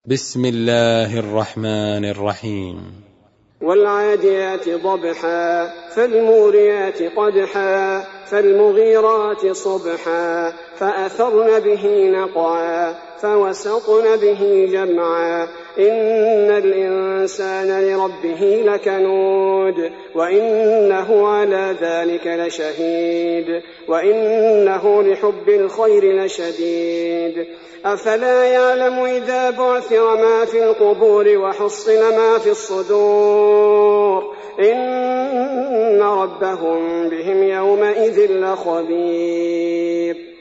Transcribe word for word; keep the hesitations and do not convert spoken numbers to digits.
بسم الله الرحمن الرحيم. والعاديات ضبحا فالموريات قدحا فالمغيرات صبحا فأثرن به نقعا فوسطن به جمعا إن الإنسان لربه لكنود وإنه على ذلك لشهيد وإنه لحب الخير لشديد أفلا يعلم إذا بعثر ما في القبور وحصل ما في الصدور إن ربهم بهم يومئذ لخبير.